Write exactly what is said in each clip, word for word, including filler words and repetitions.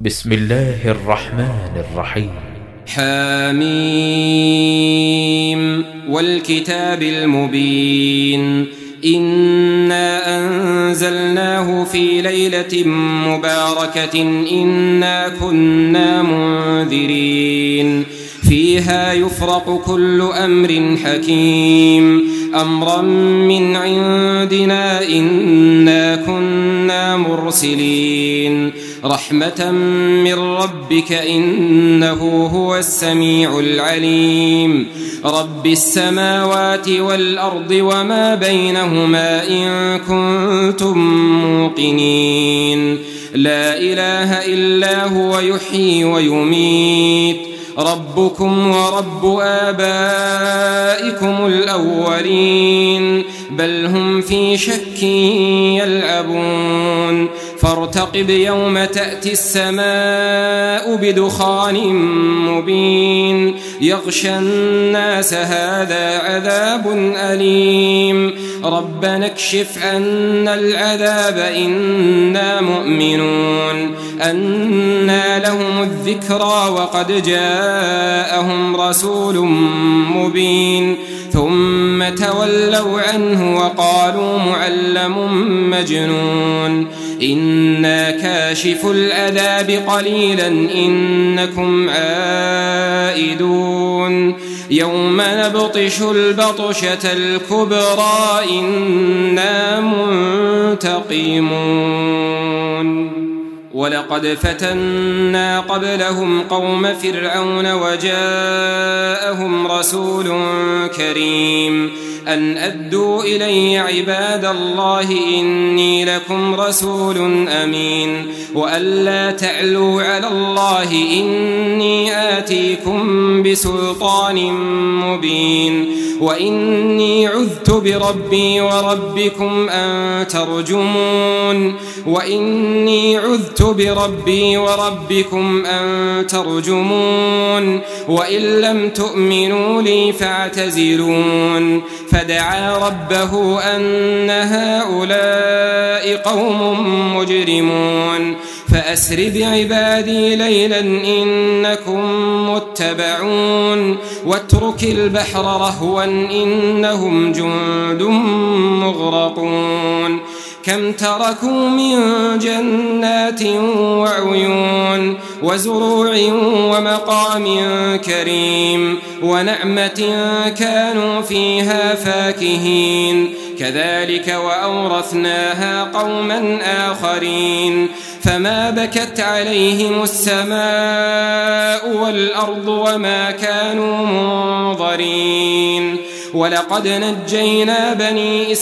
بسم الله الرحمن الرحيم. حميم والكتاب المبين. إنا أنزلناه في ليلة مباركة إنا كنا منذرين فيها يفرق كل أمر حكيم أمرا من عندنا إنا كنا مرسلين رحمة من ربك إنه هو السميع العليم رب السماوات والأرض وما بينهما إن كنتم موقنين لا إله إلا هو يحيي ويميت ربكم ورب آبائكم الأولين بل هم في شك يلعبون فارتقب يوم تأتي السماء بدخان مبين يغشى الناس هذا عذاب أليم ربنا اكشف عنا العذاب إنا مؤمنون أنى لهم الذكرى وقد جاءهم رسول مبين ثم تولوا عنه وقالوا معلم مجنون إنا كاشف العذاب قليلا إنكم عائدون يوم نبطش البطشة الكبرى إنا منتقمون ولقد فتنا قبلهم قوم فرعون وجاءهم رسول كريم أن أدوا إلي عباد الله إني لكم رسول أمين وألا تعلوا على الله إني آتيكم بسلطان مبين وإني عذت بربي وربكم أن ترجمون وإني عذت بربي وربكم أن ترجمون وإن لم تؤمنوا لي فاعتزلون فدعا ربه أن هؤلاء قوم مجرمون فأسر بعبادي ليلا إنكم متبعون واترك البحر رهوا إنهم جند مغرقون كم تركوا من جنات وعيون وزروع ومقام كريم ونعمة كانوا فيها فاكهين كذلك وأورثناها قوما آخرين فما بكت عليهم السماء والأرض وما كانوا منظرين ولقد نجينا بني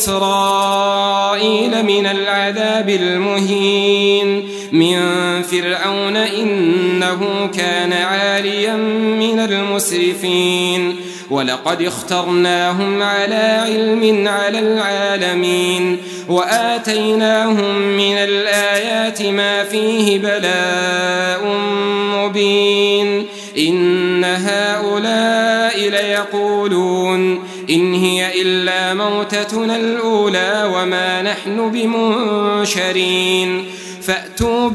إسرائيل من العذاب المهين من فرعون إنه كان عاليا من المسرفين ولقد اخترناهم على علم على العالمين وآتيناهم من الآيات ما فيه بلاء مبين إن هؤلاء ليقولون إن هي إلا موتتنا الأولى وما نحن بمنشرين فأتوا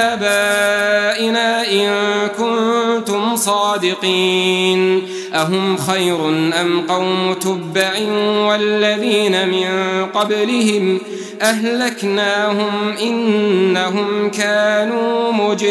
بآبائنا إن كنتم صادقين أهم خير أم قوم تبع والذين من قبلهم أهلكناهم إنهم كانوا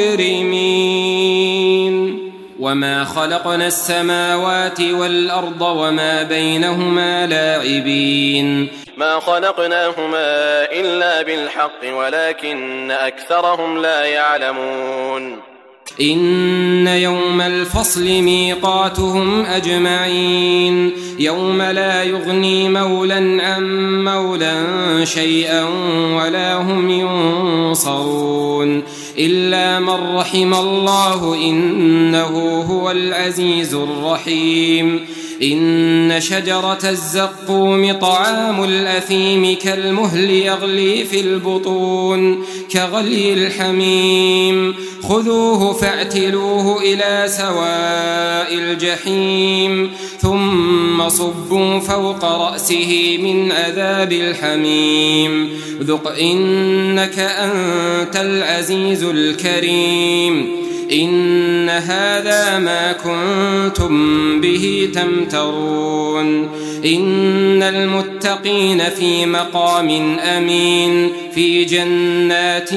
مجرمين وما خلقنا السماوات والأرض وما بينهما لاعبين ما خلقناهما إلا بالحق ولكن أكثرهم لا يعلمون إن يوم الفصل ميقاتهم أجمعين يوم لا يغني مولا عن مولا شيئا ولا هم ينصرون إلا من رحم الله إنه هو العزيز الرحيم إن شجرة الزقوم طعام الأثيم كالمهل يغلي في البطون كغلي الحميم خذوه فاعتلوه إلى سواء الجحيم ثم صبوا فوق رأسه من عذاب الحميم ذق إنك أنت العزيز الكريم إن هذا ما كنتم به تمترون إن المتقين في مقام أمين في جنات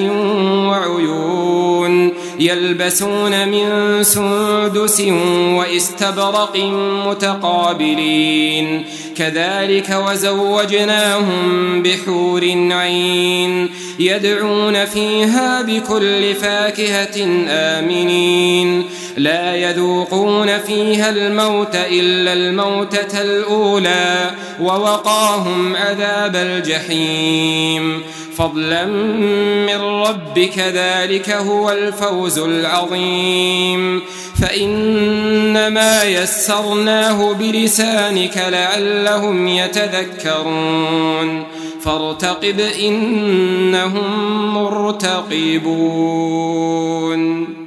وعيون يلبسون من سندس واستبرق متقابلين كذلك وزوجناهم بحور عين يدعون فيها بكل فاكهة آمنين لا يذوقون فيها الموت إلا الموتة الأولى ووقاهم عذاب الجحيم فضلا من ربك ذلك هو الفوز العظيم فإنما يسرناه بلسانك لعلهم يتذكرون فارتقب إنهم مرتقبون.